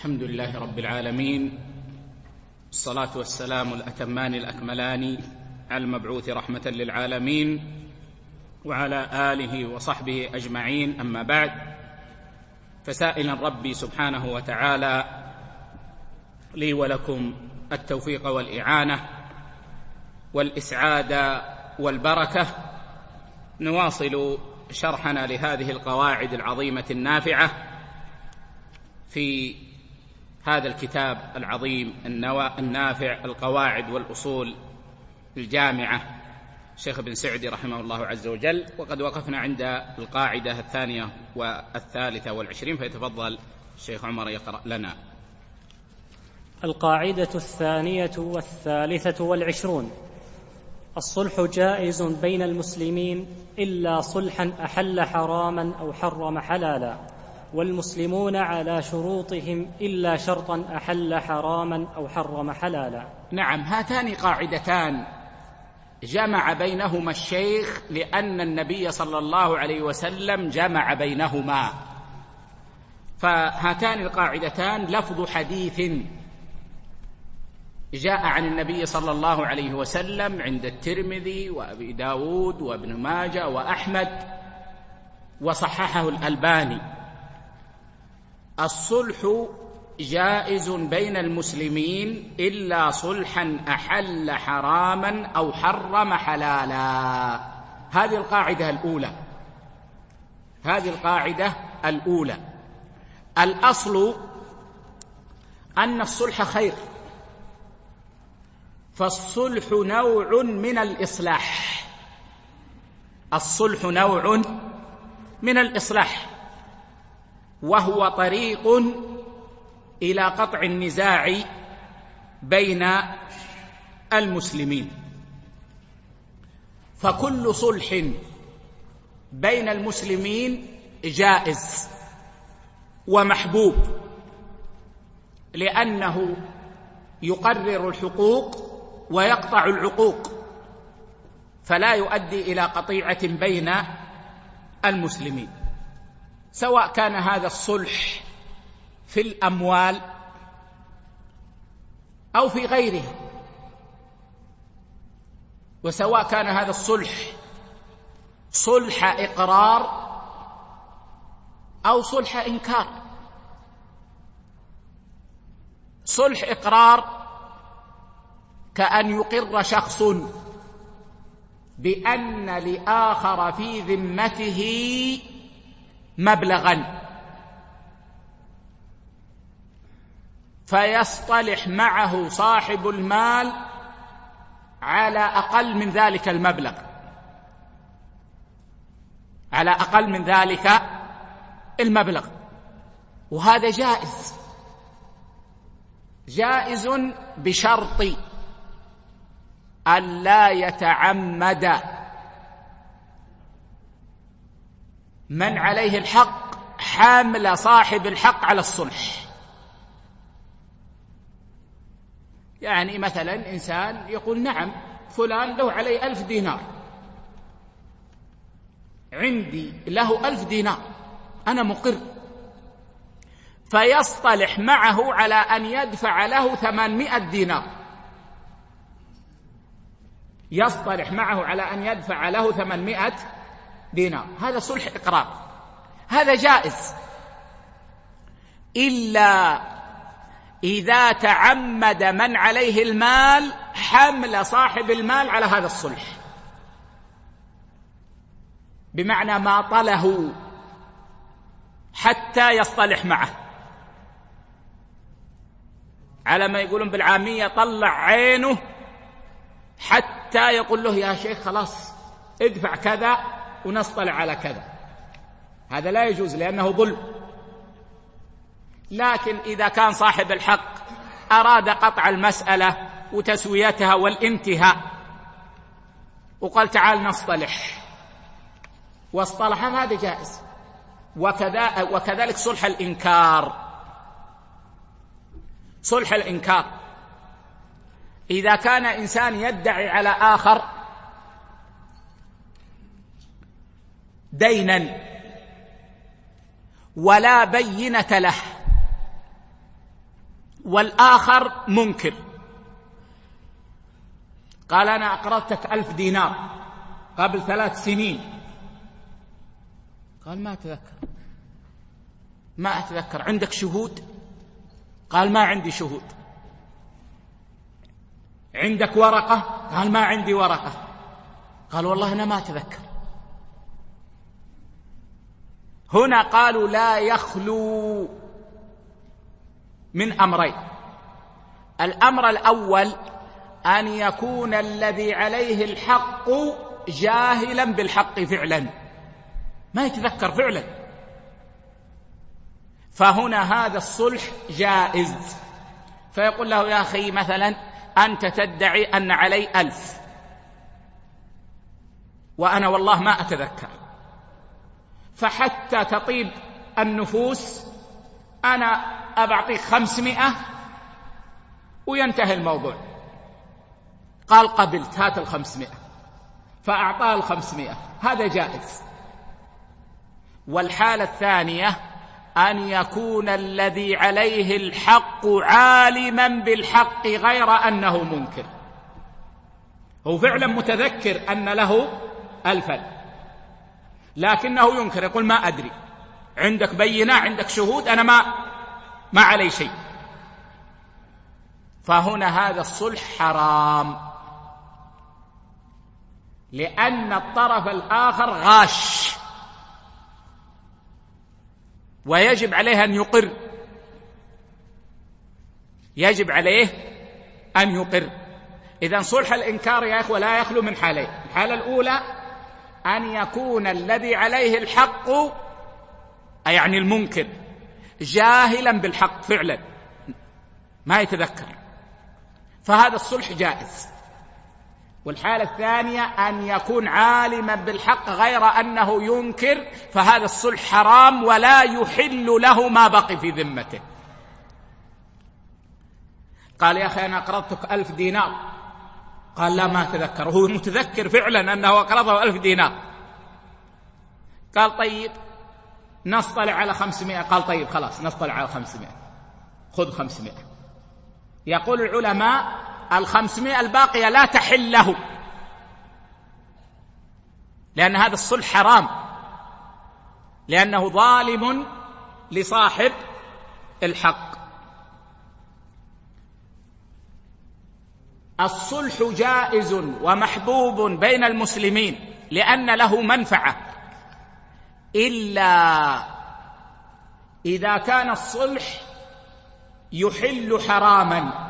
الحمد لله رب العالمين، الصلاة والسلام الأتمان الأكملان على المبعوث رحمة للعالمين وعلى آله وصحبه أجمعين. أما بعد، فسائلا ربي سبحانه وتعالى لي ولكم التوفيق والإعانة والإسعاد والبركة، نواصل شرحنا لهذه القواعد العظيمة النافعة في هذا الكتاب العظيم النافع، القواعد والأصول الجامعة، الشيخ ابن سعدي رحمه الله عز وجل. وقد وقفنا عند القاعدة 22 فيتفضل الشيخ عمر يقرأ لنا. القاعدة 23: الصلح جائز بين المسلمين إلا صلحا أحل حراما أو حرم حلالا، والمسلمون على شروطهم إلا شرطا أحل حراما أو حرم حلالا. نعم، هاتان قاعدتان جمع بينهما الشيخ لأن النبي صلى الله عليه وسلم جمع بينهما، فهاتان القاعدتان لفظ حديث جاء عن النبي صلى الله عليه وسلم عند الترمذي وأبي داود وابن ماجه وأحمد، وصححه الألباني: الصلح جائز بين المسلمين إلا صلحا أحل حراما أو حرم حلالا. هذه القاعدة الأولى. الأصل أن الصلح خير، فالصلح نوع من الإصلاح. الصلح نوع من الإصلاح، وهو طريق إلى قطع النزاع بين المسلمين. فكل صلح بين المسلمين جائز ومحبوب، لأنه يقرر الحقوق ويقطع العقوق، فلا يؤدي إلى قطيعة بين المسلمين، سواء كان هذا الصلح في الأموال أو في غيرها، وسواء كان هذا الصلح صلح إقرار أو صلح إنكار. صلح إقرار كأن يقر شخص بأن لآخر في ذمته مبلغا، فيصطلح معه صاحب المال على أقل من ذلك المبلغ، على أقل من ذلك المبلغ، وهذا جائز بشرط أن لا يتعمد من عليه الحق حامل صاحب الحق على الصلح. يعني مثلا إنسان يقول: نعم، فلان له علي 1000 دينار، عندي له 1000 دينار، أنا مقر، فيصطلح معه على أن يدفع له 800 دينار، يصطلح معه على أن يدفع له 800 دينار. هذا صلح إقرار، هذا جائز، إلا إذا تعمد من عليه المال حمل صاحب المال على هذا الصلح، بمعنى ما طله حتى يصطلح معه، على ما يقولون بالعامية طلع عينه حتى يقول له: يا شيخ خلاص ادفع كذا ونصطلح على كذا. هذا لا يجوز لأنه ظلم. لكن إذا كان صاحب الحق أراد قطع المسألة وتسويتها والانتهاء وقال: تعال نصطلح، واصطلح، هذا جائز. وكذلك صلح الإنكار. صلح الإنكار إذا كان إنسان يدعي على آخر دينا ولا بينة له، والآخر منكر، قال أنا أقرضتك 1000 دينار قبل 3 سنين، قال ما أتذكر، عندك شهود؟ قال ما عندي شهود. عندك ورقة؟ قال ما عندي ورقة. قال والله أنا ما أتذكر. هنا قالوا لا يخلو من أمرين: الأمر الأول أن يكون الذي عليه الحق جاهلا بالحق فعلا، ما يتذكر فعلا، فهنا هذا الصلح جائز. فيقول له يا أخي مثلا أنت تدعي أن علي 1000 وأنا والله ما أتذكر، فحتى تطيب النفوس أنا أبعطيك 500 وينتهي الموضوع. قال قبلت، هات 500، فأعطاه 500، هذا جائز. والحالة الثانية أن يكون الذي عليه الحق عالما بالحق غير أنه منكر، هو فعلا متذكر أن له 1000 لكنه ينكر، يقول ما أدري، عندك بينة، عندك شهود، أنا ما علي شيء. فهنا هذا الصلح حرام، لأن الطرف الآخر غاش ويجب عليه أن يقر، يجب عليه أن يقر. إذن صلح الإنكار يا إخوة لا يخلو من حالين: الحالة الأولى أن يكون الذي عليه الحق، يعني المنكر، جاهلا بالحق فعلا ما يتذكر، فهذا الصلح جائز. والحالة الثانية أن يكون عالما بالحق غير أنه ينكر، فهذا الصلح حرام ولا يحل له ما بقي في ذمته. قال يا أخي أنا أقرضتك 1000 دينار، قال لا ما أتذكر، هو متذكر فعلا أنه أقرضه 1000 دينار. قال طيب نصطلع على 500، قال طيب خلاص نصطلع على 500، خذ 500. يقول العلماء 500 الباقية لا تحل له، لأن هذا الصلح حرام، لأنه ظالم لصاحب الحق. الصلح جائز ومحبوب بين المسلمين لأن له منفعة، إلا إذا كان الصلح يحل حراما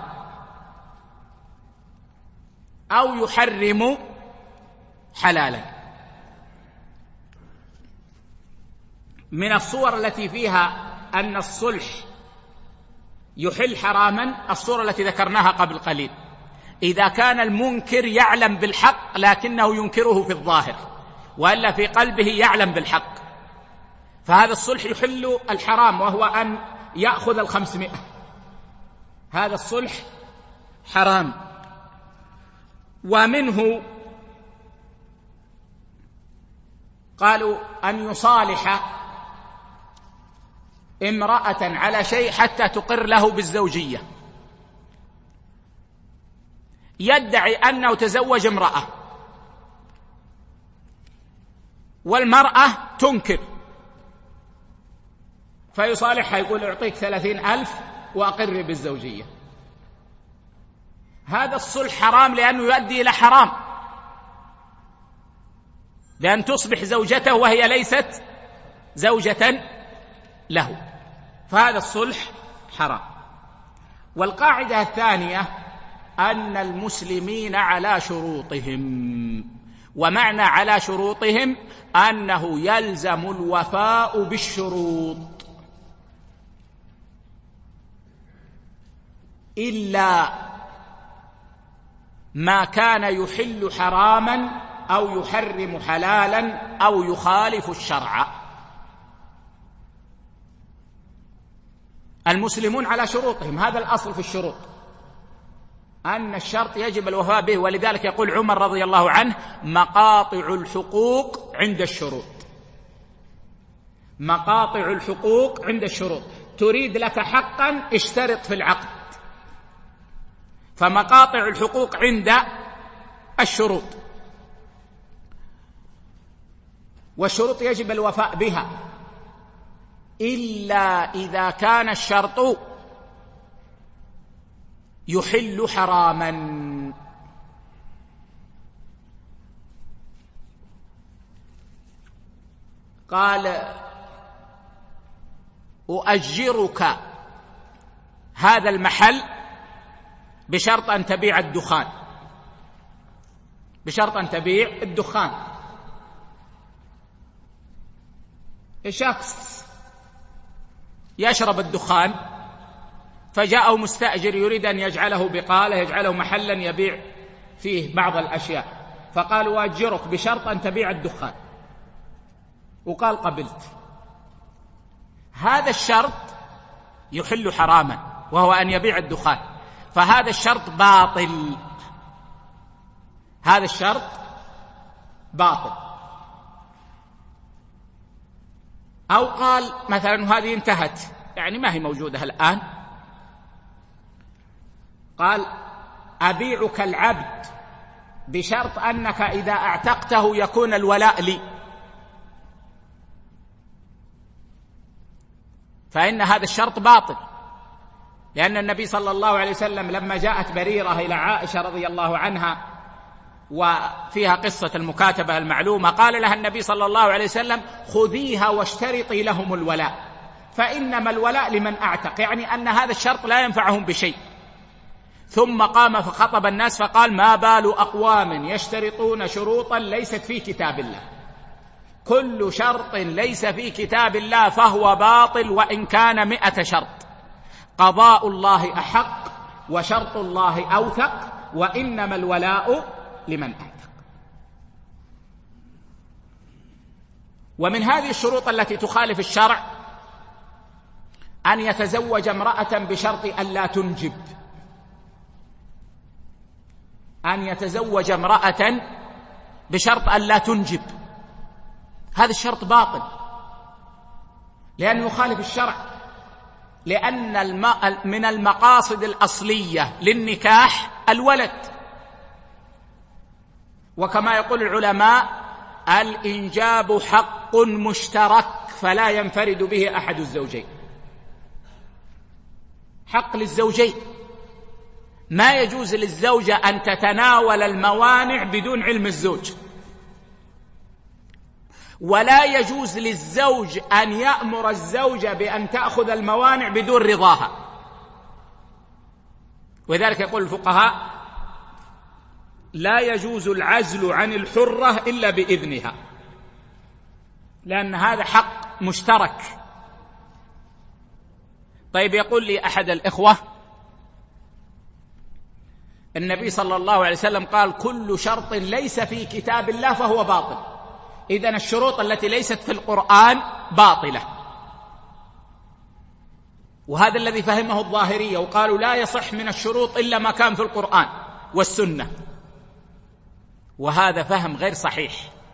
أو يحرم حلالا. من الصور التي فيها أن الصلح يحل حراما الصورة التي ذكرناها قبل قليل: إذا كان المنكر يعلم بالحق لكنه ينكره في الظاهر، وإلا في قلبه يعلم بالحق، فهذا الصلح يحل الحرام وهو أن يأخذ 500، هذا الصلح حرام. ومنه قالوا أن يصالح امرأة على شيء حتى تقر له بالزوجية، يدعي أنه تزوج امرأة والمرأة تنكر، فيصالحها يقول أعطيك 30,000 وأقر بالزوجية. هذا الصلح حرام لأنه يؤدي إلى حرام، لأن تصبح زوجته وهي ليست زوجة له، فهذا الصلح حرام. والقاعدة الثانية أن المسلمين على شروطهم، ومعنى على شروطهم أنه يلزم الوفاء بالشروط، إلا ما كان يحل حراما أو يحرم حلالا أو يخالف الشرع. المسلمون على شروطهم، هذا الأصل في الشروط، أن الشرط يجب الوفاء به. ولذلك يقول عمر رضي الله عنه: مقاطع الحقوق عند الشروط، مقاطع الحقوق عند الشروط. تريد لك حقا اشترط في العقد، فمقاطع الحقوق عند الشروط، والشروط يجب الوفاء بها إلا إذا كان الشرط يحل حراما. قال: أؤجرك هذا المحل بشرط أن تبيع الدخان، بشرط أن تبيع الدخان. شخص يشرب الدخان فجاءه مستأجر يريد أن يجعله بقالة، يجعله محلا يبيع فيه بعض الأشياء، فقال: أؤجرك بشرط أن تبيع الدخان، وقال: قبلت. هذا الشرط يحل حراما، وهو أن يبيع الدخان، فهذا الشرط باطل، هذا الشرط باطل. أو قال مثلا هذه انتهت، يعني ما هي موجودة الآن، قال: أبيعك العبد بشرط أنك إذا اعتقته يكون الولاء لي، فإن هذا الشرط باطل، لأن النبي صلى الله عليه وسلم لما جاءت بريرة إلى عائشة رضي الله عنها وفيها قصة المكاتبة المعلومة، قال لها النبي صلى الله عليه وسلم: خذيها واشترطي لهم الولاء، فإنما الولاء لمن أعتق، يعني أن هذا الشرط لا ينفعهم بشيء. ثم قام فخطب الناس فقال: ما بال أقوام يشترطون شروطا ليست في كتاب الله، كل شرط ليس في كتاب الله فهو باطل وإن كان 100 شرط، قضاء الله أحق وشرط الله أوثق، وإنما الولاء لمن أعتق. ومن هذه الشروط التي تخالف الشرع أن يتزوج امرأة بشرط أن لا تنجب، أن يتزوج امرأة بشرط أن لا تنجب، هذا الشرط باطل لأنه يخالف الشرع، لأن من المقاصد الأصلية للنكاح الولد، وكما يقول العلماء: الإنجاب حق مشترك فلا ينفرد به أحد الزوجين، حق للزوجين، ما يجوز للزوجة أن تتناول الموانع بدون علم الزوج، ولا يجوز للزوج أن يأمر الزوجة بأن تأخذ الموانع بدون رضاها. ولذلك يقول الفقهاء: لا يجوز العزل عن الحرة إلا بإذنها، لأن هذا حق مشترك. طيب، يقول لي أحد الإخوة: النبي صلى الله عليه وسلم قال: كل شرط ليس في كتاب الله فهو باطل، إذن الشروط التي ليست في القرآن باطلة. وهذا الذي فهمه الظاهرية، وقالوا لا يصح من الشروط إلا ما كان في القرآن والسنة، وهذا فهم غير صحيح،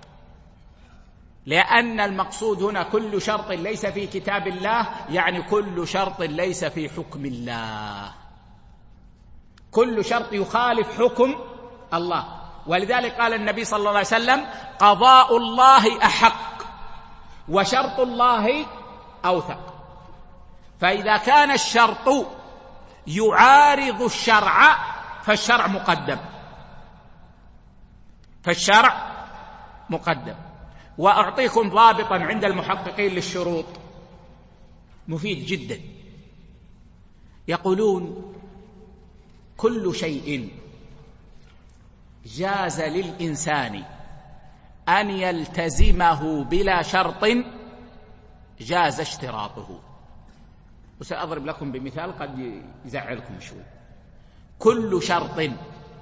لأن المقصود هنا كل شرط ليس في كتاب الله، يعني كل شرط ليس في حكم الله، كل شرط يخالف حكم الله. ولذلك قال النبي صلى الله عليه وسلم: قضاء الله أحق وشرط الله أوثق. فإذا كان الشرط يعارض الشرع فالشرع مقدم، فالشرع مقدم. وأعطيكم ضابطا عند المحققين للشروط مفيد جدا، يقولون: كل شيء جاز للإنسان أن يلتزمه بلا شرط جاز اشتراطه. وسأضرب لكم بمثال قد يزعلكم شوي. كل شرط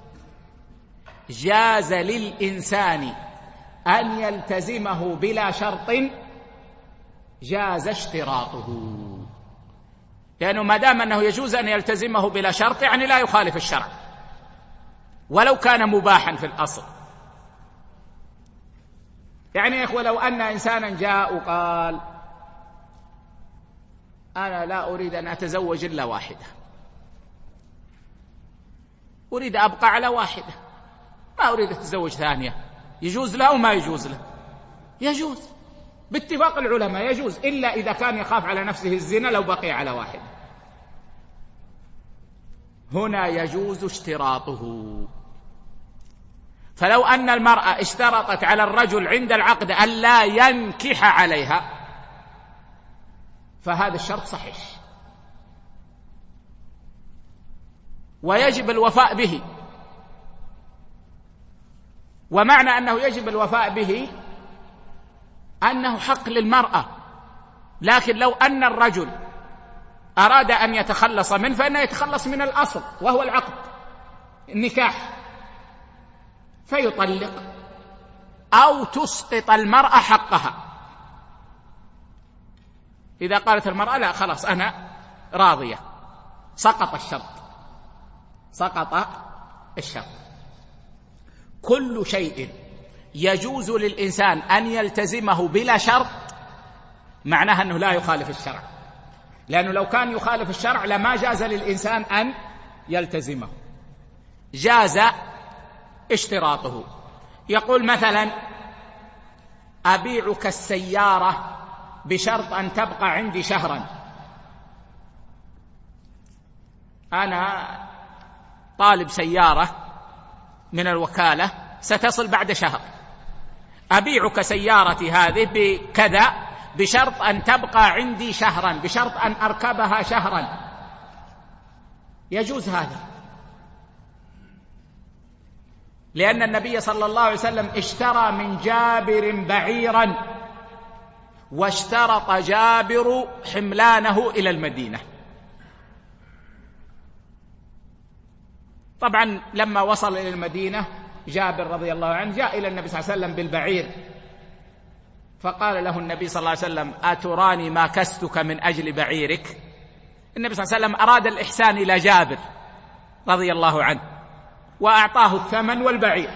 جاز للإنسان أن يلتزمه بلا شرط جاز اشتراطه، لأنه ما دام أنه يجوز أن يلتزمه بلا شرط يعني لا يخالف الشرع ولو كان مباحا في الأصل. يعني يا إخوة، لو أن إنسانا جاء وقال: أنا لا أريد أن أتزوج إلا واحدة، أريد أبقى على واحدة، ما أريد أتزوج ثانية، يجوز له أو ما يجوز له؟ يجوز باتفاق العلماء، يجوز، إلا إذا كان يخاف على نفسه الزنا لو بقي على واحدة. هنا يجوز اشتراطه. فلو أن المرأة اشترطت على الرجل عند العقد أن لا ينكح عليها فهذا الشرط صحيح ويجب الوفاء به. ومعنى أنه يجب الوفاء به أنه حق للمرأة، لكن لو أن الرجل أراد أن يتخلص منه فإنه يتخلص من الأصل وهو العقد النكاح، فيطلق أو تسقط المرأة حقها. إذا قالت المرأة لا خلاص أنا راضية، سقط الشرط. كل شيء يجوز للإنسان أن يلتزمه بلا شرط معناها أنه لا يخالف الشرع، لأنه لو كان يخالف الشرع لما جاز للإنسان أن يلتزمه. جاز اشتراطه. يقول مثلا أبيعك السيارة بشرط أن تبقى عندي شهرا. أنا طالب سيارة من الوكالة ستصل بعد شهر، أبيعك سيارتي هذه بكذا بشرط أن تبقى عندي شهرا، بشرط أن أركبها شهرا. يجوز هذا، لأن النبي صلى الله عليه وسلم اشترى من جابر بعيرا واشترط جابر حملانه إلى المدينة. طبعا لما وصل إلى المدينة جابر رضي الله عنه جاء إلى النبي صلى الله عليه وسلم بالبعير، فقال له النبي صلى الله عليه وسلم أتراني ما كستك من أجل بعيرك؟ النبي صلى الله عليه وسلم أراد الإحسان إلى جابر رضي الله عنه وأعطاه الثمن والبعير.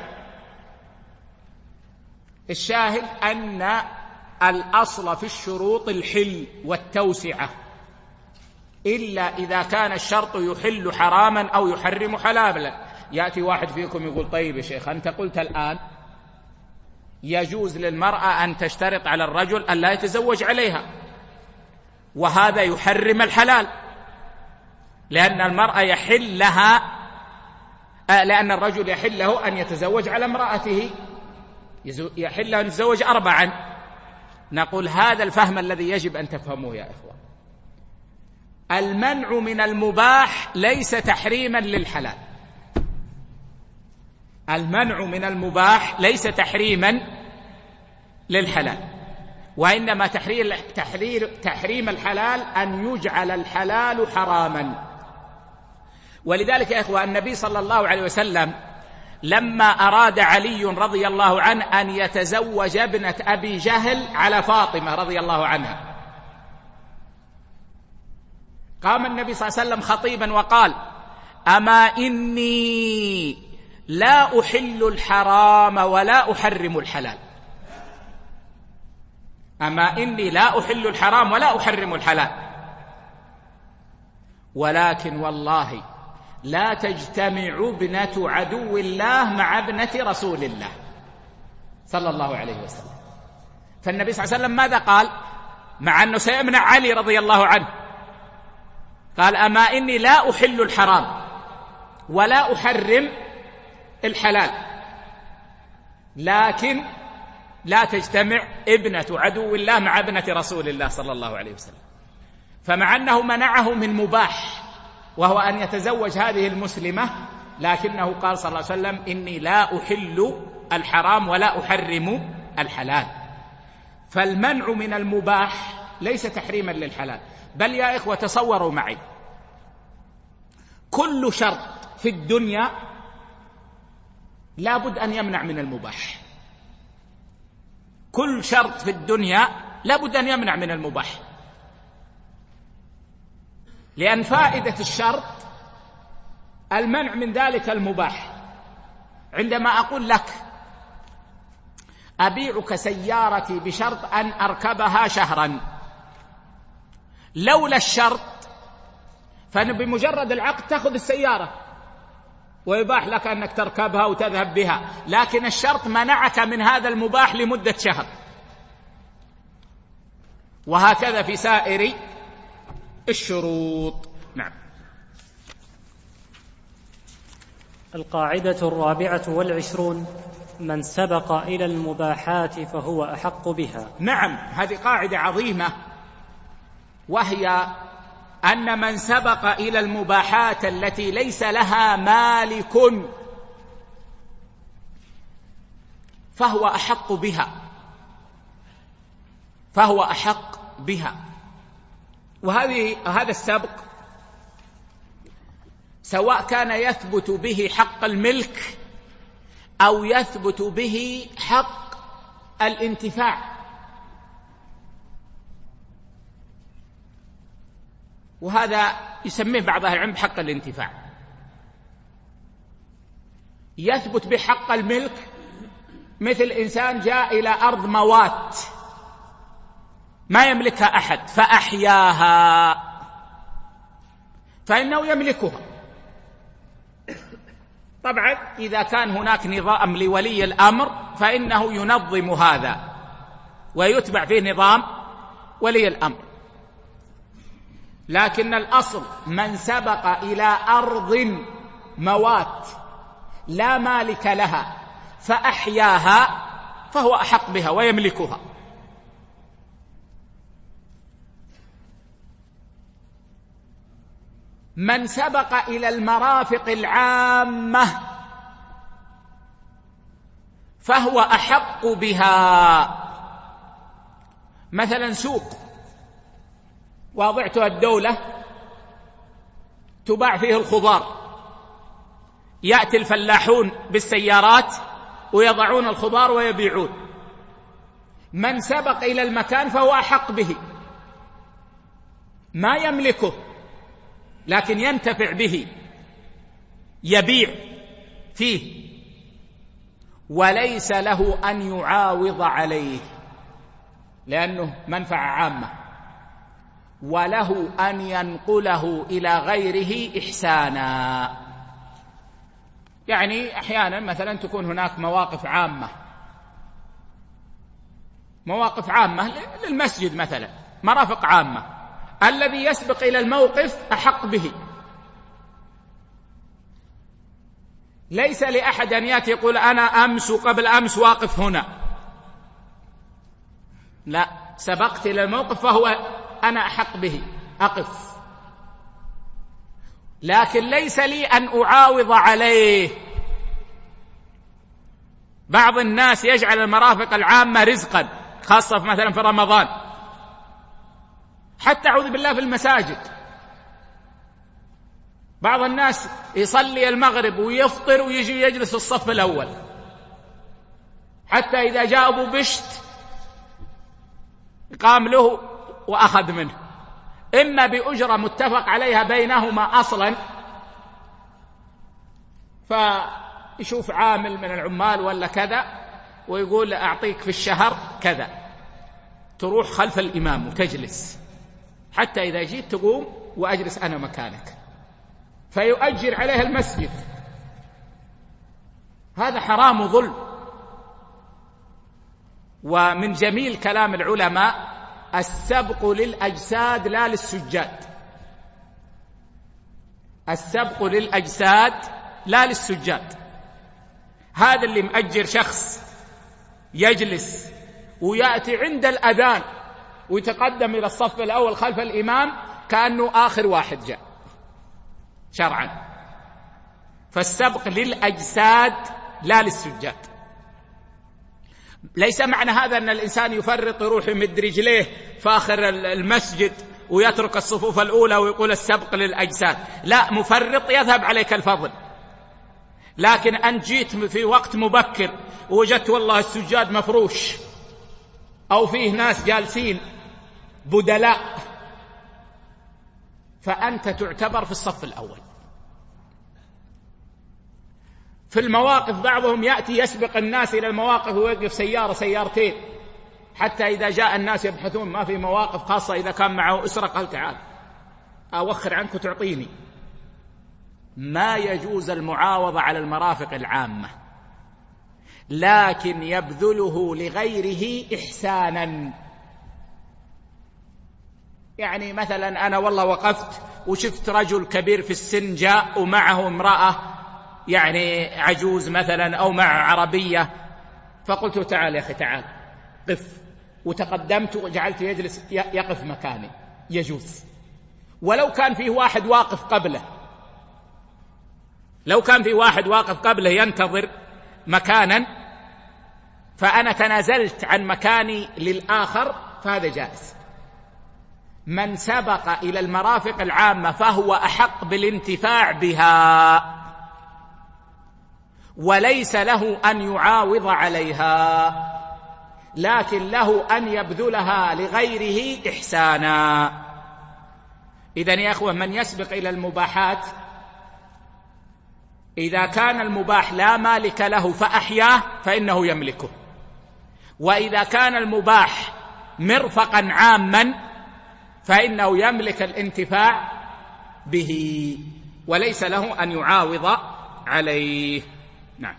الشاهد أن الأصل في الشروط الحل والتوسعة، إلا إذا كان الشرط يحل حراما أو يحرم حلالا. يأتي واحد فيكم يقول طيب يا شيخ أنت قلت الآن يجوز للمرأة أن تشترط على الرجل أن لا يتزوج عليها، وهذا يحرم الحلال، لأن المرأة يحل لها لأن الرجل يحل له أن يتزوج على امرأته، يحل له أن يتزوج 4. نقول هذا الفهم الذي يجب أن تفهموه يا إخوة. المنع من المباح ليس تحريما للحلال، المنع من ليس تحريما للحلال، وإنما تحريم الحلال أن يجعل الحلال حراما. ولذلك يا إخوة النبي صلى الله عليه وسلم لما أراد علي رضي الله عنه أن يتزوج ابنة أبي جهل على فاطمة رضي الله عنها، قام النبي صلى الله عليه وسلم خطيبا وقال أما إني لا أحل الحرام ولا أحرم الحلال، أما إني لا أحل الحرام ولا أحرم الحلال، ولكن والله لا تجتمع ابنة عدو الله مع ابنة رسول الله صلى الله عليه وسلم. فالنبي صلى الله عليه وسلم ماذا قال؟ مع أنه سيمنع علي رضي الله عنه، قال أما إني لا أحل الحرام ولا أحرم الحلال، لكن لا تجتمع ابنة عدو الله مع ابنة رسول الله صلى الله عليه وسلم. فمع أنه منعه من مباح وهو أن يتزوج هذه المسلمة، لكنه قال صلى الله عليه وسلم إني لا أحل الحرام ولا أحرم الحلال. فالمنع من المباح ليس تحريما للحلال. بل يا إخوة تصوروا معي، كل شرط في الدنيا لابد أن يمنع من المباح، كل شرط في الدنيا لابد أن يمنع من المباح، لأن فائدة الشرط المنع من ذلك المباح. عندما أقول لك أبيعك سيارتي بشرط أن أركبها شهرا، لولا الشرط فأنا بمجرد العقد تأخذ السيارة، ويباح لك أنك تركبها وتذهب بها، لكن الشرط منعك من هذا المباح لمدة شهر. وهكذا في سائر الشروط. نعم. القاعدة 24: من سبق إلى المباحات فهو أحق بها. نعم، هذه قاعدة عظيمة، وهي أن من سبق إلى المباحات التي ليس لها مالك فهو أحق بها، فهو أحق بها. وهذا السبق سواء كان يثبت به حق الملك أو يثبت به حق الانتفاع. وهذا يسميه بعض أهل العلم بحق الانتفاع. يثبت بحق الملك، مثل إنسان جاء إلى أرض موات ما يملكها أحد فأحياها، فإنه يملكها. طبعا إذا كان هناك نظام لولي الأمر فإنه ينظم هذا ويتبع فيه نظام ولي الأمر. لكن الأصل من سبق إلى أرض موات لا مالك لها فأحياها فهو أحق بها ويملكها. من سبق إلى المرافق العامة فهو أحق بها. مثلا سوق واضعتها الدولة تباع فيه الخضار، يأتي الفلاحون بالسيارات ويضعون الخضار ويبيعون. من سبق إلى المكان فهو أحق به، ما يملكه لكن ينتفع به، يبيع فيه، وليس له أن يعاوض عليه لأنه منفعة عامة، وله أن ينقله إلى غيره إحسانا. يعني أحيانا مثلا تكون هناك مواقف عامة، مواقف عامة للمسجد مثلا، مرافق عامة، الذي يسبق إلى الموقف أحق به. ليس لأحد أن يأتي يقول أنا أمس وقبل أمس واقف هنا، لا، سبقت إلى الموقف فهو أنا أحق به، أقف. لكن ليس لي أن أعاوض عليه. بعض الناس يجعل المرافق العامة رزقا، خاصة مثلا في رمضان، حتى أعوذ بالله في المساجد. بعض الناس يصلي المغرب ويفطر ويجي يجلس في الصف الأول، حتى إذا جاء أبو بشت قام له وأخذ منه، إما بأجرة متفق عليها بينهما أصلا، فيشوف عامل من العمال ولا كذا ويقول أعطيك في الشهر كذا، تروح خلف الإمام وتجلس حتى إذا جيت تقوم وأجلس أنا مكانك، فيؤجر عليها المسجد. هذا حرام وظلم. ومن جميل كلام العلماء السبق للأجساد لا للسجاد، السبق للأجساد لا للسجاد. هذا اللي مأجر شخص يجلس ويأتي عند الأذان ويتقدم إلى الصف الأول خلف الإمام كأنه آخر واحد جاء شرعا. فالسبق للأجساد لا للسجاد. ليس معنى هذا أن الإنسان يفرط يروح يمد رجليه في آخر المسجد ويترك الصفوف الأولى ويقول السبق للأجساد، لا، مفرط يذهب عليك الفضل. لكن أن جيت في وقت مبكر ووجدت والله السجاد مفروش أو فيه ناس جالسين بدلاء، فأنت تعتبر في الصف الأول. في المواقف بعضهم يأتي يسبق الناس إلى المواقف ويوقف سيارة سيارتين، حتى إذا جاء الناس يبحثون ما في مواقف، خاصة إذا كان معه أسرة، قال تعال أوخر عنك وتعطيني. ما يجوز المعاوضة على المرافق العامة، لكن يبذله لغيره إحسانا. يعني مثلا أنا والله وقفت وشفت رجل كبير في السن جاء ومعه امرأة يعني عجوز مثلا أو مع عربية، فقلت تعال يا أخي تعال قف، وتقدمت وجعلت يجلس يقف مكاني، يجوز. ولو كان فيه واحد واقف قبله، لو كان فيه واحد واقف قبله ينتظر مكانا فأنا تنازلت عن مكاني للآخر فهذا جائز. من سبق إلى المرافق العامة فهو أحق بالانتفاع بها، وليس له أن يعاوض عليها، لكن له أن يبذلها لغيره إحسانا. إذن يا أخوة، من يسبق إلى المباحات إذا كان المباح لا مالك له فأحياه فإنه يملكه، وإذا كان المباح مرفقا عاما فإنه يملك الانتفاع به وليس له أن يعاوض عليه. نعم.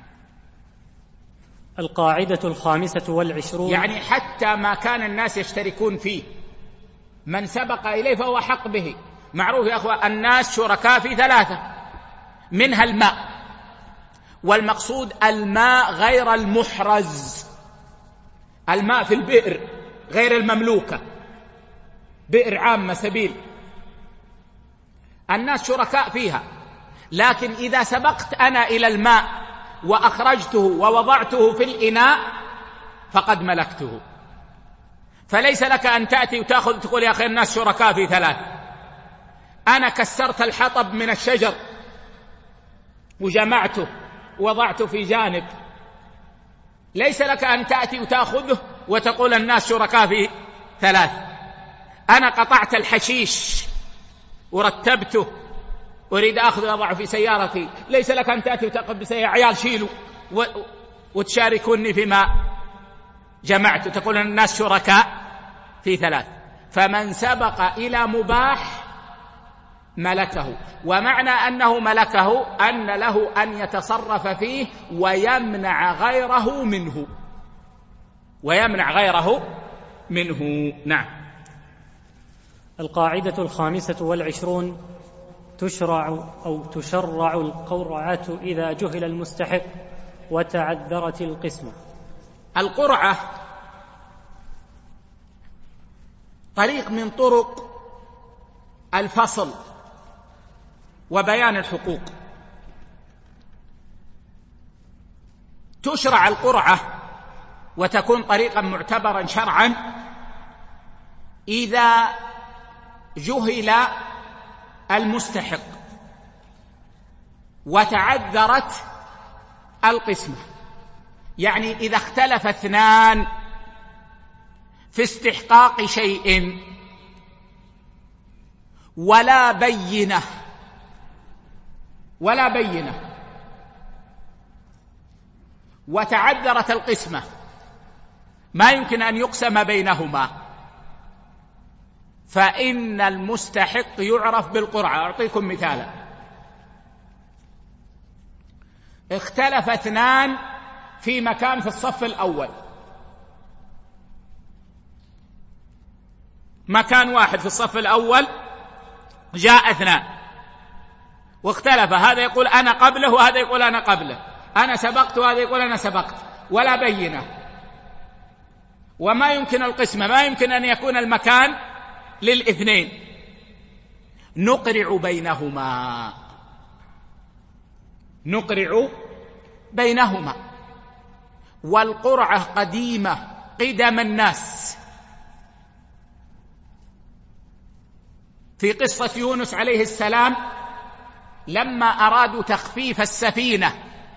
القاعدة 25 يعني حتى ما كان الناس يشتركون فيه من سبق إليه فهو حق به. معروف يا أخوة الناس شركاء في 3، منها الماء، والمقصود الماء غير المحرز، الماء في البئر غير المملوكة، بئر عامة سبيل، الناس شركاء فيها. لكن إذا سبقت أنا إلى الماء وأخرجته ووضعته في الإناء فقد ملكته، فليس لك أن تأتي وتأخذ تقول يا أخي الناس شركاء في 3، أنا كسرت الحطب من الشجر وجمعته ووضعته في جانب، ليس لك أن تأتي وتأخذه وتقول الناس شركاء في 3. أنا قطعت الحشيش ورتبته أريد أخذ وأضعه في سيارتي، ليس لك أن تأتي وتأخذ بسيارة عيال شيلوا وتشاركوني فيما جمعت، تقول الناس شركاء في 3. فمن سبق إلى مباح ملكه، ومعنى أنه ملكه أن له أن يتصرف فيه ويمنع غيره منه، ويمنع غيره منه. نعم. القاعدة 25 تشرع القرعة إذا جهل المستحق وتعذرت القسمة. القرعة طريق من طرق الفصل وبيان الحقوق. تشرع القرعة وتكون طريقا معتبرا شرعا إذا جهل المستحق وتعذرت القسمة. يعني إذا اختلف 2 في استحقاق شيء ولا بينة وتعذرت القسمة، ما يمكن أن يقسم بينهما، فإن المستحق يعرف بالقرعة. أعطيكم مثالا: اختلف 2 في مكان في الصف الأول، مكان واحد في الصف الأول جاء 2 واختلف، هذا يقول أنا قبله وهذا يقول أنا قبله، أنا سبقت وهذا يقول أنا سبقت، ولا بينة، وما يمكن القسمة، ما يمكن أن يكون المكان لل2. نقرع بينهما. والقرعة قديمة قدم الناس. في قصة يونس عليه السلام لما أرادوا تخفيف السفينة،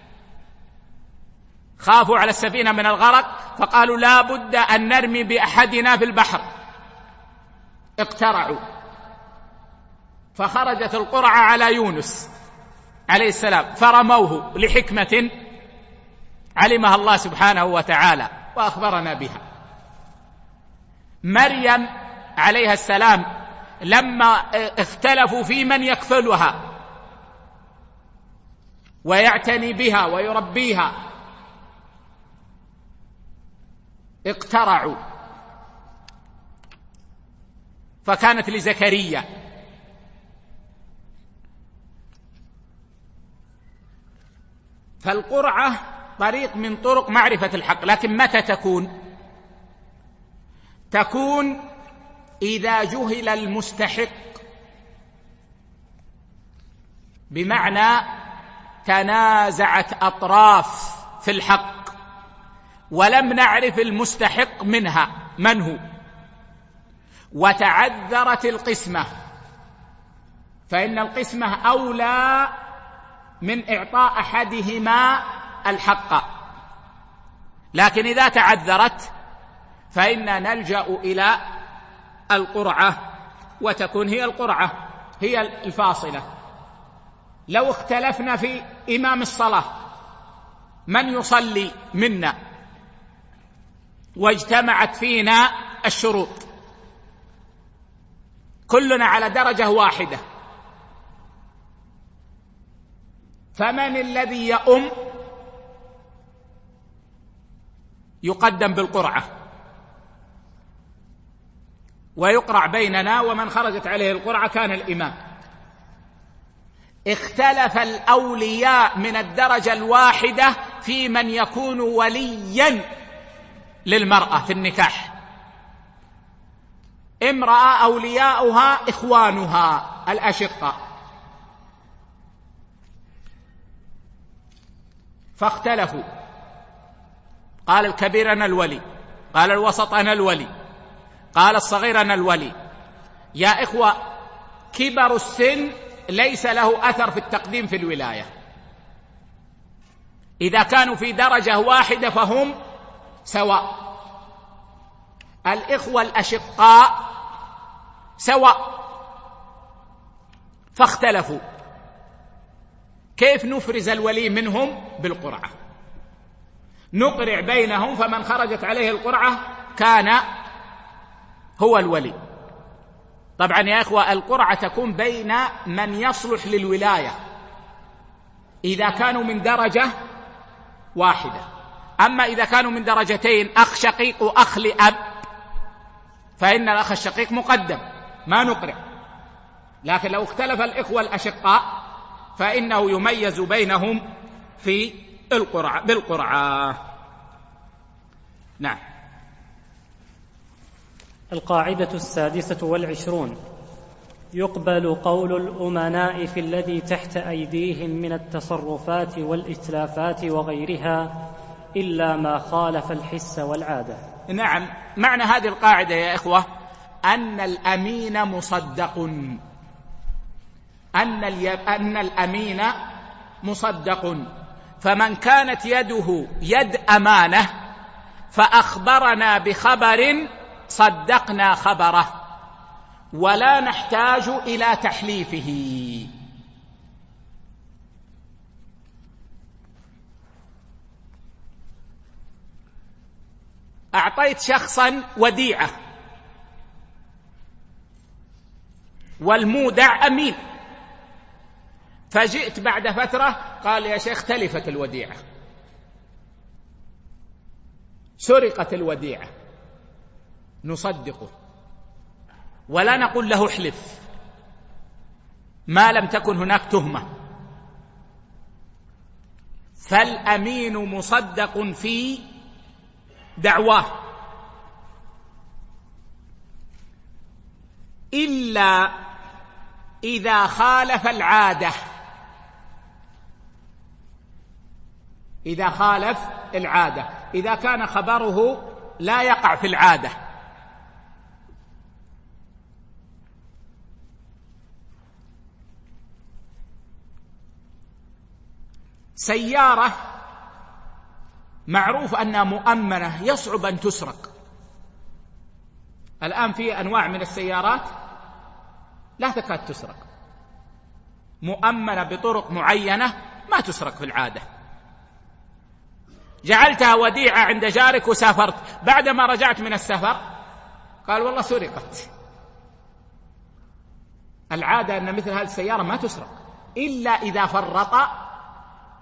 خافوا على السفينة من الغرق، فقالوا لا بد أن نرمي بأحدنا في البحر، اقترعوا، فخرجت القرعة على يونس عليه السلام فرموه لحكمة علمها الله سبحانه وتعالى وأخبرنا بها. مريم عليها السلام لما اختلفوا في من يكفلها، ويعتني بها ويربيها. اقترعوا، فكانت لزكريا. فالقرعة طريق من طرق معرفة الحق، لكن متى تكون إذا جهل المستحق، بمعنى تنازعت أطراف في الحق ولم نعرف المستحق منها من هو، وتعذرت القسمة، فإن القسمة أولى من إعطاء أحدهما الحق. لكن إذا تعذرت فإننا نلجأ إلى القرعة، وتكون هي القرعة هي الفاصلة. لو اختلفنا في إمام الصلاة من يصلي منا واجتمعت فينا الشروط، كلنا على درجة واحدة، فمن الذي يؤم؟ يقدم بالقرعة ويقرع بيننا، ومن خرجت عليه القرعة كان الإمام. اختلف الأولياء من الدرجة الواحدة في من يكون وليا للمرأة في النكاح. امرأة أولياؤها إخوانها الأشقاء، فاختلفوا، قال الكبير أنا الولي، قال الوسط أنا الولي، قال الصغير أنا الولي. يا إخوة، كبر السن ليس له أثر في التقديم في الولاية. إذا كانوا في درجة واحدة فهم سواء. الإخوة الأشقاء سواء، فاختلفوا كيف نفرز الولي منهم؟ بالقرعة، نقرع بينهم، فمن خرجت عليه القرعة كان هو الولي. طبعا يا إخوة، القرعة تكون بين من يصلح للولاية إذا كانوا من درجة واحدة. أما إذا كانوا من درجتين، أخ شقيق وأخ لأب، فإن الأخ الشقيق مقدم ما نقرع. لكن لو اختلف الإخوة الأشقاء فإنه يميز بينهم في القرعة بالقرعة. نعم. القاعدة 26: يقبل قول الأمناء في الذي تحت أيديهم من التصرفات والإتلافات وغيرها إلا ما خالف الحس والعادة. نعم، معنى هذه القاعدة يا إخوة أن الأمين مصدق، أن الأمين مصدق. فمن كانت يده يد أمانة فأخبرنا بخبر صدقنا خبره ولا نحتاج إلى تحليفه. أعطيت شخصا وديعة والمودع أمين، فجئت بعد فترة قال يا شيخ تلفت الوديعة، سرقت الوديعة، نصدقه ولا نقول له احلف ما لم تكن هناك تهمة. فالأمين مصدق في دعواه إلا إذا خالف العادة. إذا خالف العادة، إذا كان خبره لا يقع في العادة. سيارة معروف أنها مؤمنة، يصعب أن تسرق. الآن في أنواع من السيارات لا تكاد تسرق، مؤمنة بطرق معينة ما تسرق في العادة. جعلتها وديعة عند جارك وسافرت، بعدما رجعت من السفر قال والله سرقت. العادة أن مثل هذه السيارة ما تسرق إلا إذا فرط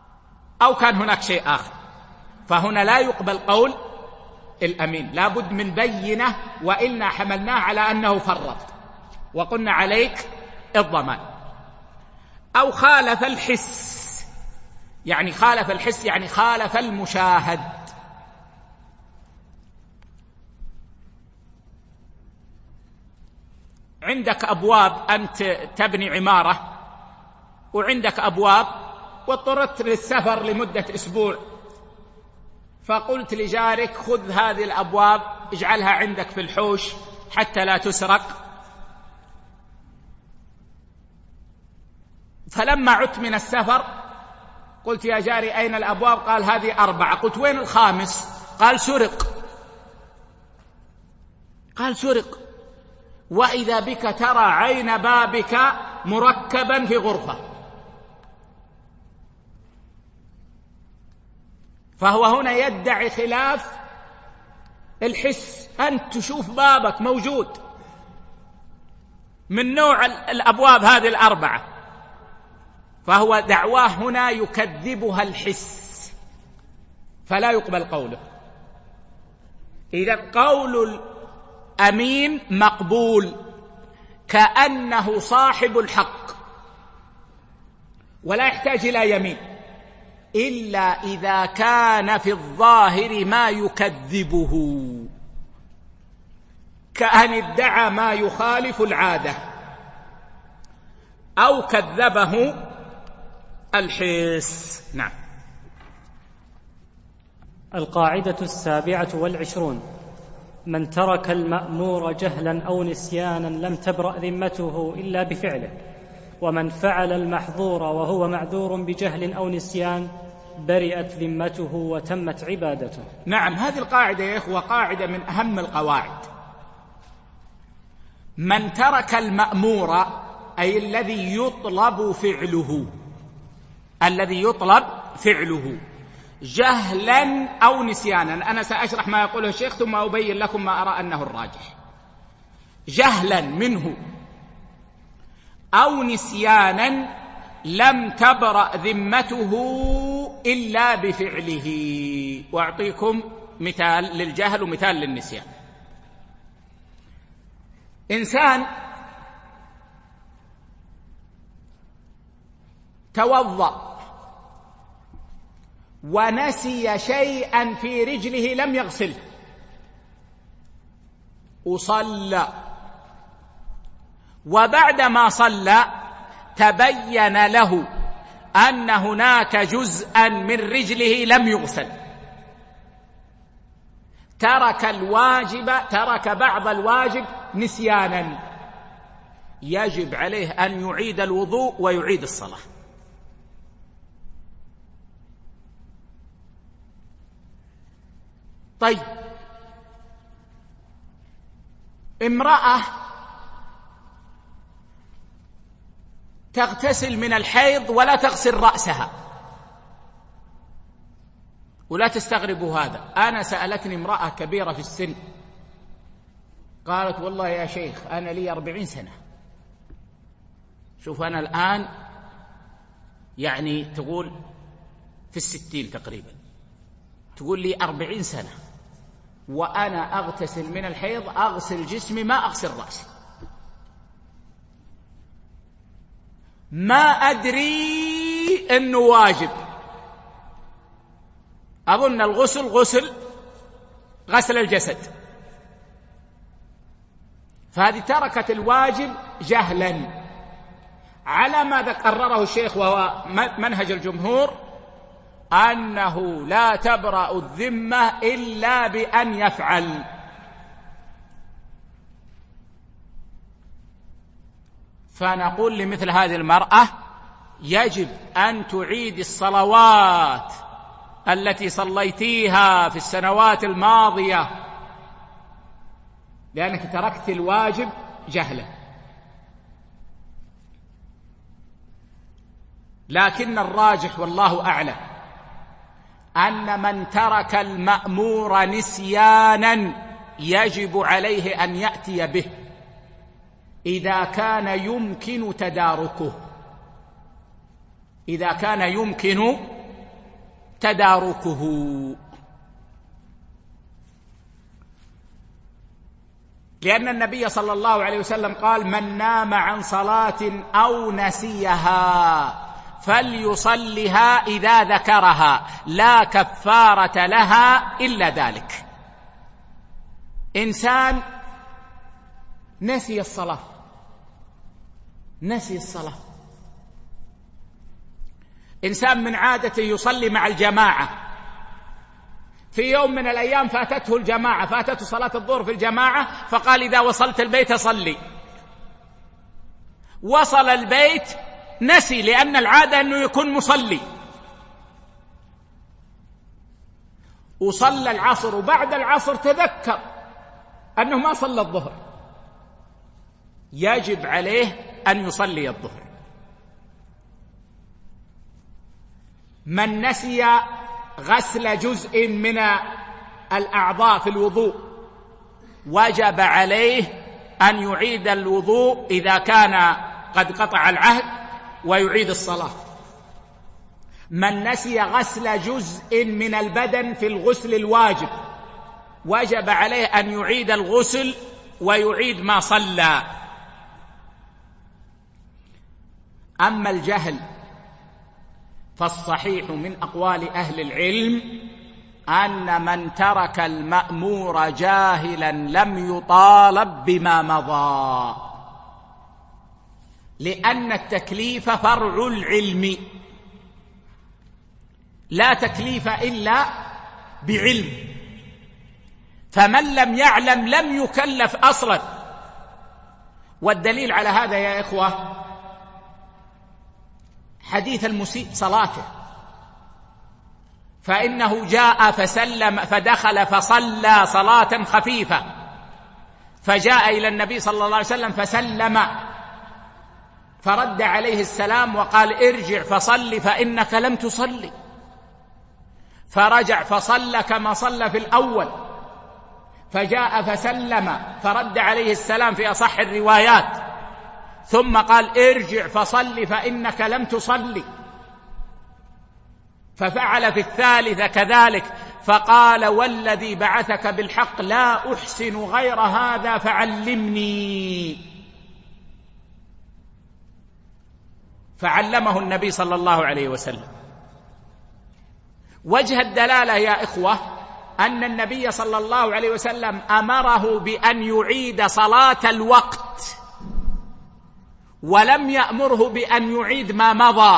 أو كان هناك شيء آخر، فهنا لا يقبل قول الأمين، لا بد من بينة، وإلا حملناه على أنه فرط وقلنا عليك الضمان. أو خالف الحس، يعني خالف الحس يعني خالف المشاهد. عندك أبواب، أنت تبني عمارة وعندك أبواب واضطررت للسفر لمدة أسبوع، فقلت لجارك خذ هذه الأبواب اجعلها عندك في الحوش حتى لا تسرق. فلما عدت من السفر قلت يا جاري أين الأبواب؟ قال هذه 4. قلت وين الخامس؟ قال سرق. قال سرق، وإذا بك ترى عين بابك مركبا في غرفة. فهو هنا يدعي خلاف الحس، أنت تشوف بابك موجود من نوع الأبواب هذه 4، فهو دعواه هنا يكذبها الحس، فلا يقبل قوله. إذا قول الأمين مقبول كأنه صاحب الحق ولا يحتاج إلى يمين، إلا إذا كان في الظاهر ما يكذبه، كأن ادعى ما يخالف العادة أو كذبه الحس. نعم. القاعدة 27: من ترك المأمور جهلا أو نسيانا لم تبرأ ذمته إلا بفعله، ومن فعل المحظور وهو معذور بجهل أو نسيان برئت ذمته وتمت عبادته. نعم، هذه القاعدة يا إخوة قاعدة من أهم القواعد. من ترك المأمور أي الذي يطلب فعله، الذي يطلب فعله جهلا أو نسيانا، أنا سأشرح ما يقوله الشيخ ثم أبين لكم ما أرى أنه الراجح. جهلا منه أو نسيانا لم تبرأ ذمته إلا بفعله. وأعطيكم مثال للجهل ومثال للنسيان. إنسان توضأ ونسي شيئا في رجله لم يغسله وصلى، وبعدما صلى تبين له أن هناك جزءا من رجله لم يغسل، ترك بعض الواجب نسيانا، يجب عليه أن يعيد الوضوء ويعيد الصلاة. طيب، امرأة تغتسل من الحيض ولا تغسل رأسها، ولا تستغربوا هذا. أنا سألتني امرأة كبيرة في السن قالت والله يا شيخ أنا لي 40 سنة، شوف أنا الآن يعني تقول في 60 تقريبا، تقول لي 40 سنة وأنا أغتسل من الحيض، أغسل جسمي ما أغسل رأسي، ما أدري أنه واجب، أظن الغسل غسل الجسد، فهذه تركت الواجب جهلا على ما قرره الشيخ وهو منهج الجمهور، أنه لا تبرأ الذمة إلا بأن يفعل. فنقول لمثل هذه المرأة يجب أن تعيد الصلوات التي صليتيها في السنوات الماضية، لأنك تركت الواجب جهلا. لكن الراجح والله أعلم أن من ترك المأمور نسيانا يجب عليه أن يأتي به إذا كان يمكن تداركه، إذا كان يمكن تداركه. لأن النبي صلى الله عليه وسلم قال: من نام عن صلاة أو نسيها فليصلها إذا ذكرها لا كفارة لها إلا ذلك. إنسان نسي الصلاة، إنسان من عادته يصلي مع الجماعة، في يوم من الأيام فاتته الجماعة، فاتته صلاة الظهر في الجماعة، فقال: إذا وصلت البيت صلي. وصل البيت نسي، لأن العادة أنه يكون مصلي، وصلى العصر، وبعد العصر تذكر أنه ما صلى الظهر، يجب عليه أن يصلي الظهر. من نسي غسل جزء من الأعضاء في الوضوء وجب عليه أن يعيد الوضوء إذا كان قد قطع العهد ويعيد الصلاة. من نسي غسل جزء من البدن في الغسل الواجب وجب عليه أن يعيد الغسل ويعيد ما صلى. أما الجهل فالصحيح من أقوال أهل العلم أن من ترك المأمور جاهلا لم يطالب بما مضى، لأن التكليف فرع العلم، لا تكليف إلا بعلم، فمن لم يعلم لم يكلف أصلا. والدليل على هذا يا إخوة حديث المسيء صلاته، فإنه جاء فسلم فدخل فصلى صلاة خفيفة، فجاء إلى النبي صلى الله عليه وسلم فسلم، فرد عليه السلام وقال: ارجع فصل فإنك لم تصلي. فرجع فصلى كما صلى في الأول، فجاء فسلم، فرد عليه السلام في أصح الروايات، ثم قال: ارجع فصل فإنك لم تصلي. ففعل في الثالثة كذلك، فقال: والذي بعثك بالحق لا أحسن غير هذا فعلمني. فعلمه النبي صلى الله عليه وسلم. وجه الدلالة يا إخوة أن النبي صلى الله عليه وسلم أمره بأن يعيد صلاة الوقت، ولم يأمره بأن يعيد ما مضى،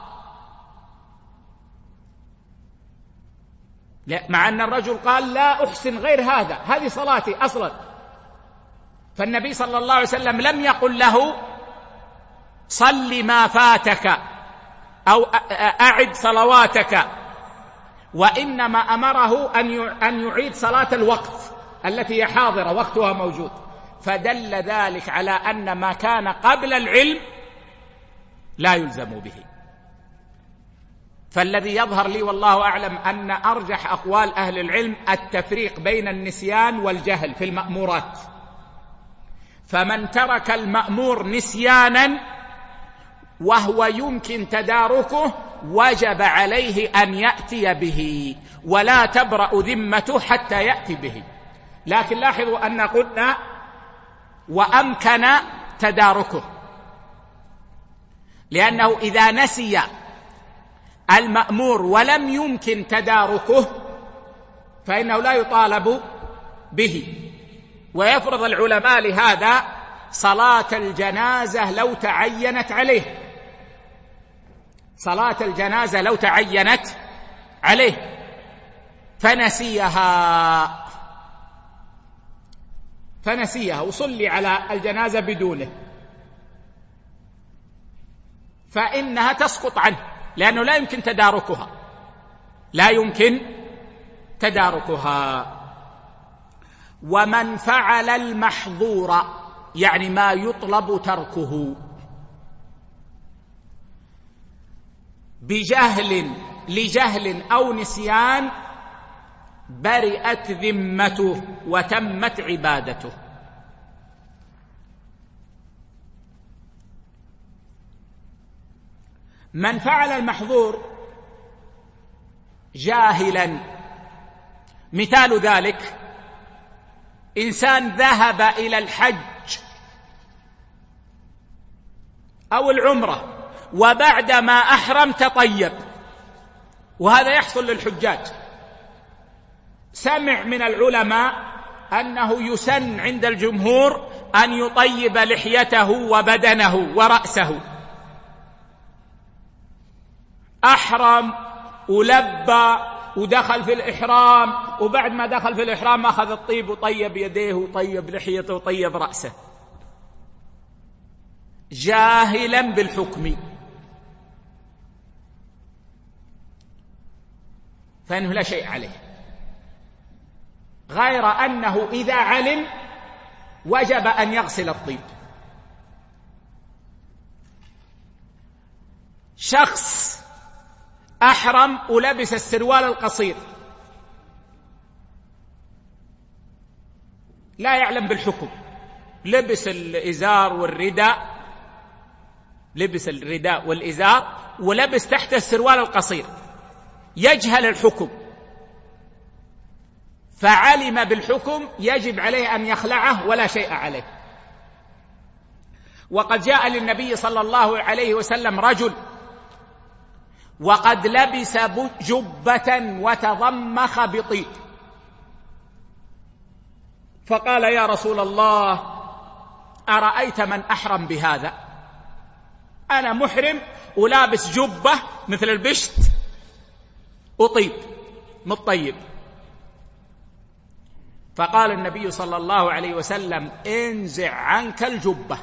مع أن الرجل قال: لا أحسن غير هذا، هذه صلاتي أصلا. فالنبي صلى الله عليه وسلم لم يقل له: صل ما فاتك أو أعد صلواتك، وإنما أمره أن يعيد صلاة الوقت التي هي حاضرة، وقتها موجود. فدل ذلك على أن ما كان قبل العلم لا يلزم به. فالذي يظهر لي والله أعلم أن أرجح أقوال أهل العلم التفريق بين النسيان والجهل في المأمورات. فمن ترك المأمور نسيانا وهو يمكن تداركه وجب عليه أن يأتي به، ولا تبرأ ذمته حتى يأتي به. لكن لاحظوا أن قلنا وأمكن تداركه، لأنه إذا نسي المأمور ولم يمكن تداركه فإنه لا يطالب به. ويفرض العلماء لهذا صلاة الجنازة لو تعينت عليه، صلاة الجنازة لو تعينت عليه فنسيها وصلي على الجنازة بدونه، فإنها تسقط عنه، لأنه لا يمكن تداركها. ومن فعل المحظور، يعني ما يطلب تركه، لجهل أو نسيان، برئت ذمته وتمت عبادته. من فعل المحظور جاهلا. مثال ذلك: إنسان ذهب إلى الحج أو العمرة وبعدما أحرم تطيب، وهذا يحصل للحجاج. سمع من العلماء أنه يسن عند الجمهور أن يطيب لحيته وبدنه ورأسه. أحرم ولبى ودخل في الإحرام، وبعد ما دخل في الإحرام أخذ الطيب وطيب يديه وطيب لحيته وطيب رأسه، جاهلا بالحكم، فإنه لا شيء عليه، غير أنه إذا علم وجب أن يغسل الطيب. شخص أحرم ولبس السروال القصير، لا يعلم بالحكم، لبس الإزار والرداء، لبس الرداء والإزار ولبس تحت السروال القصير، يجهل الحكم، فعلم بالحكم، يجب عليه أن يخلعه ولا شيء عليه. وقد جاء للنبي صلى الله عليه وسلم رجل وقد لبس جبة وتضمخ بطيب، فقال: يا رسول الله، أرأيت من أحرم بهذا؟ أنا محرم ولابس جبة مثل البشت وطيب مطيب. فقال النبي صلى الله عليه وسلم: انزع عنك الجبة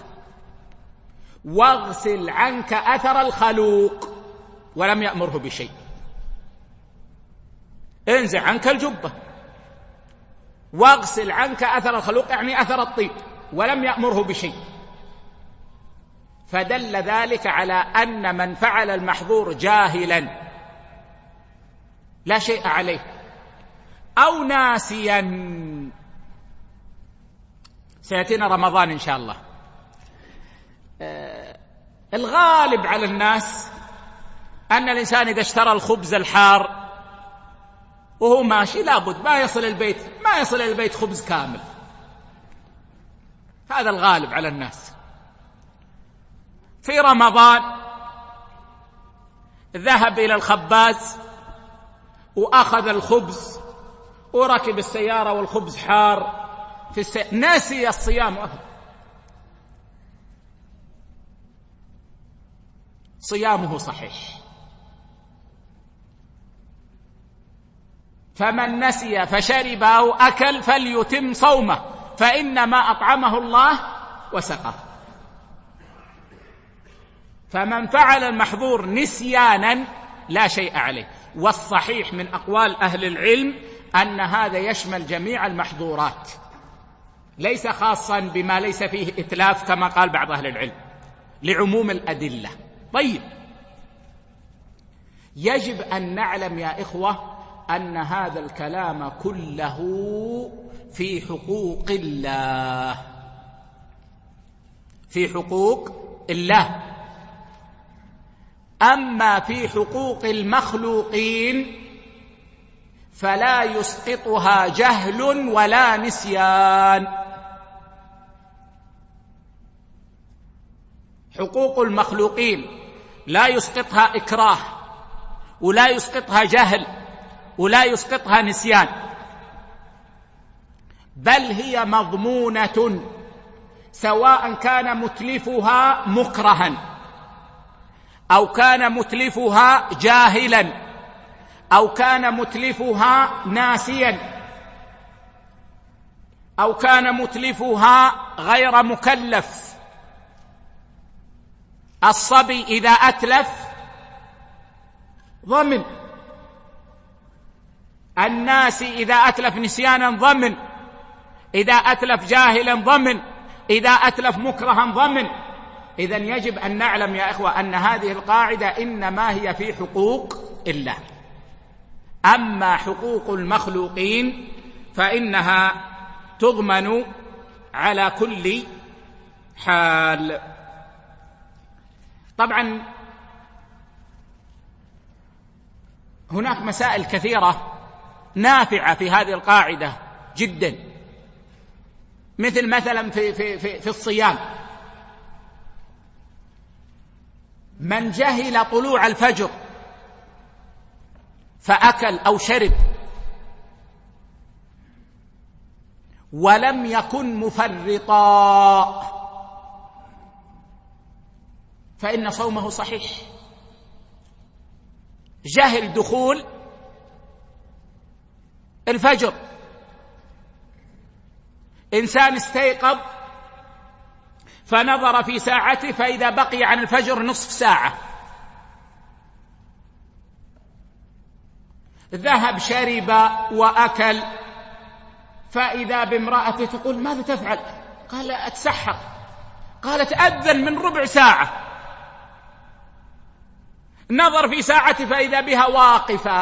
واغسل عنك أثر الخلوق، ولم يأمره بشيء. انزع عنك الجبة واغسل عنك أثر الخلوق، يعني أثر الطيب، ولم يأمره بشيء. فدل ذلك على أن من فعل المحظور جاهلا لا شيء عليه، أو ناسيا. سيأتينا رمضان إن شاء الله. الغالب على الناس أن الإنسان إذا اشترى الخبز الحار وهو ماشي لابد ما يصل البيت خبز كامل، هذا الغالب على الناس. في رمضان ذهب إلى الخباز وأخذ الخبز وركب السيارة والخبز حار في نسي الصيام، صيامه صحيح. فمن نسي فشرب أو أكل فليتم صومه، فإنما أطعمه الله وسقاه. فمن فعل المحظور نسيانا لا شيء عليه. والصحيح من أقوال أهل العلم أن هذا يشمل جميع المحظورات، ليس خاصا بما ليس فيه إتلاف كما قال بعض أهل العلم، لعموم الأدلة. طيب، يجب أن نعلم يا إخوة أن هذا الكلام كله في حقوق الله، في حقوق الله. أما في حقوق المخلوقين فلا يسقطها جهل ولا نسيان. حقوق المخلوقين لا يسقطها إكراه، ولا يسقطها جهل، ولا يسقطها نسيان، بل هي مضمونة، سواء كان متلفها مكرها أو كان متلفها جاهلا أو كان متلفها ناسيا أو كان متلفها غير مكلف. الصبي إذا أتلف ضمن، الناس إذا أتلف نسيانا ضمن، إذا أتلف جاهلا ضمن، إذا أتلف مكرها ضمن. إذن يجب أن نعلم يا إخوة أن هذه القاعدة إنما هي في حقوق الله. أما حقوق المخلوقين فإنها تضمن على كل حال. طبعا هناك مسائل كثيرة نافعة في هذه القاعدة جدا، مثلا في الصيام، من جهل طلوع الفجر فأكل أو شرب ولم يكن مفرطا فإن صومه صحيح. جهل دخول الفجر، إنسان استيقظ فنظر في ساعته فإذا بقي عن الفجر نصف ساعة، ذهب شرب وأكل، فإذا بامرأته تقول ماذا تفعل؟ قال أتسحر، قالت أذن من ربع ساعة، نظر في ساعته فإذا بها واقفة،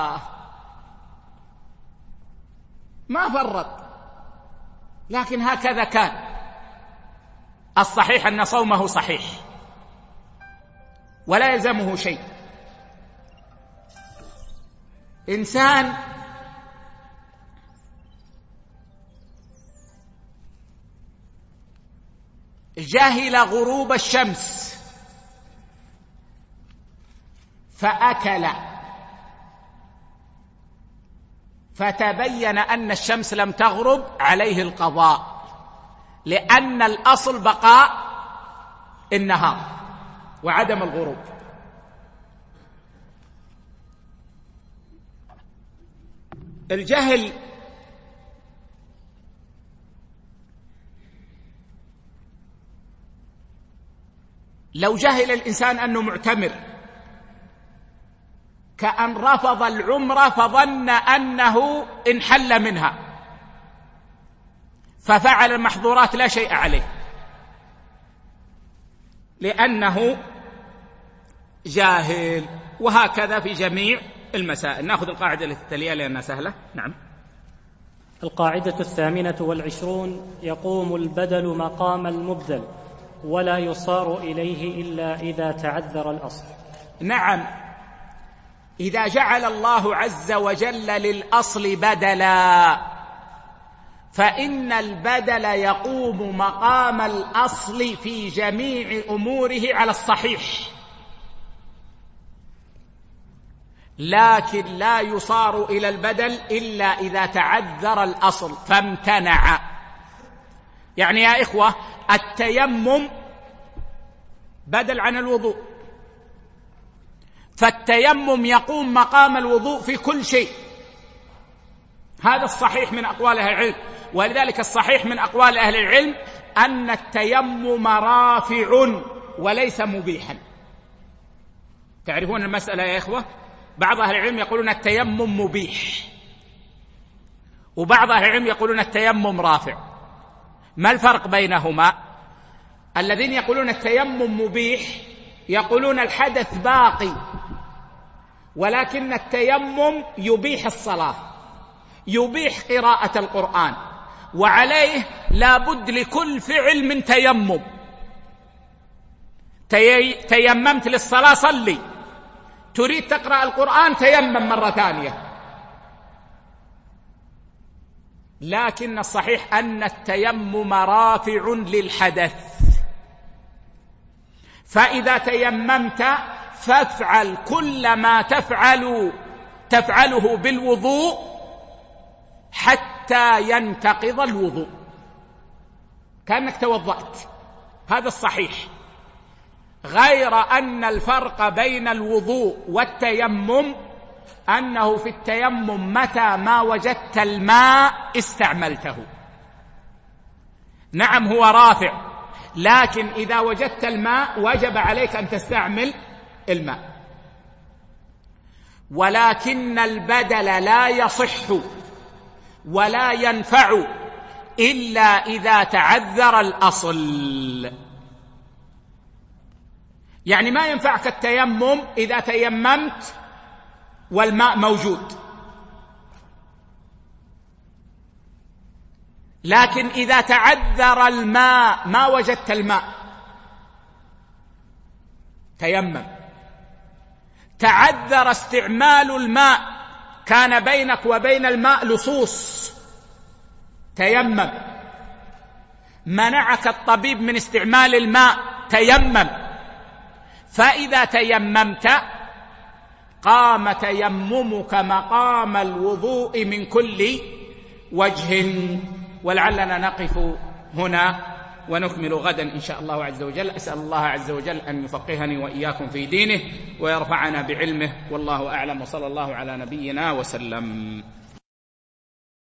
ما فرط، لكن هكذا كان. الصحيح أن صومه صحيح ولا يلزمه شيء. إنسان جهل غروب الشمس فأكل فتبين أن الشمس لم تغرب، عليه القضاء، لأن الأصل بقاء النهار وعدم الغروب. الجهل لو جهل الإنسان أنه معتمر، كأن رفض العمرة فظن أنه انحل منها ففعل المحظورات لا شيء عليه لأنه جاهل. وهكذا في جميع المسائل. نأخذ القاعدة التي تليها لأنها سهلة. نعم. القاعدة 28 يقوم البدل مقام المبدل ولا يصار إليه إلا إذا تعذر الأصل. نعم، إذا جعل الله عز وجل للأصل بدلا فإن البدل يقوم مقام الأصل في جميع أموره على الصحيح، لكن لا يصار إلى البدل إلا إذا تعذر الأصل فامتنع. يعني يا إخوة، التيمم بدل عن الوضوء، فالتيمم يقوم مقام الوضوء في كل شيء. هذا الصحيح من أقوال أهل العلم، ولذلك الصحيح من أقوال أهل العلم أن التيمم رافع وليس مبيحا. تعرفون المسألة يا إخوة؟ بعض أهل العلم يقولون التيمم مبيح، وبعض أهل العلم يقولون التيمم رافع. ما الفرق بينهما؟ الذين يقولون التيمم مبيح يقولون الحدث باقي، ولكن التيمم يبيح الصلاة، يبيح قراءة القرآن، وعليه لا بد لكل فعل من تيمم. تيممت للصلاة صلي، تريد تقرأ القرآن تيمم مرة ثانية. لكن الصحيح أن التيمم رافع للحدث، فإذا تيممت فافعل كل ما تفعله بالوضوء حتى ينتقض الوضوء، كأنك توضأت. هذا الصحيح، غير أن الفرق بين الوضوء والتيمم أنه في التيمم متى ما وجدت الماء استعملته. نعم هو رافع، لكن إذا وجدت الماء وجب عليك أن تستعمل الماء. ولكن البدل لا يصح ولا ينفع إلا إذا تعذر الأصل. يعني ما ينفعك التيمم إذا تيممت والماء موجود، لكن إذا تعذر الماء ما وجدت الماء تيمم. تعذر استعمال الماء، كان بينك وبين الماء لصوص، تيمم. منعك الطبيب من استعمال الماء، تيمم. فإذا تيممت قام تيممك مقام الوضوء من كل وجه. ولعلنا نقف هنا ونكمل غدا إن شاء الله عز وجل. أسأل الله عز وجل أن يفقهني وإياكم في دينه ويرفعنا بعلمه، والله أعلم، وصلى الله على نبينا وسلم.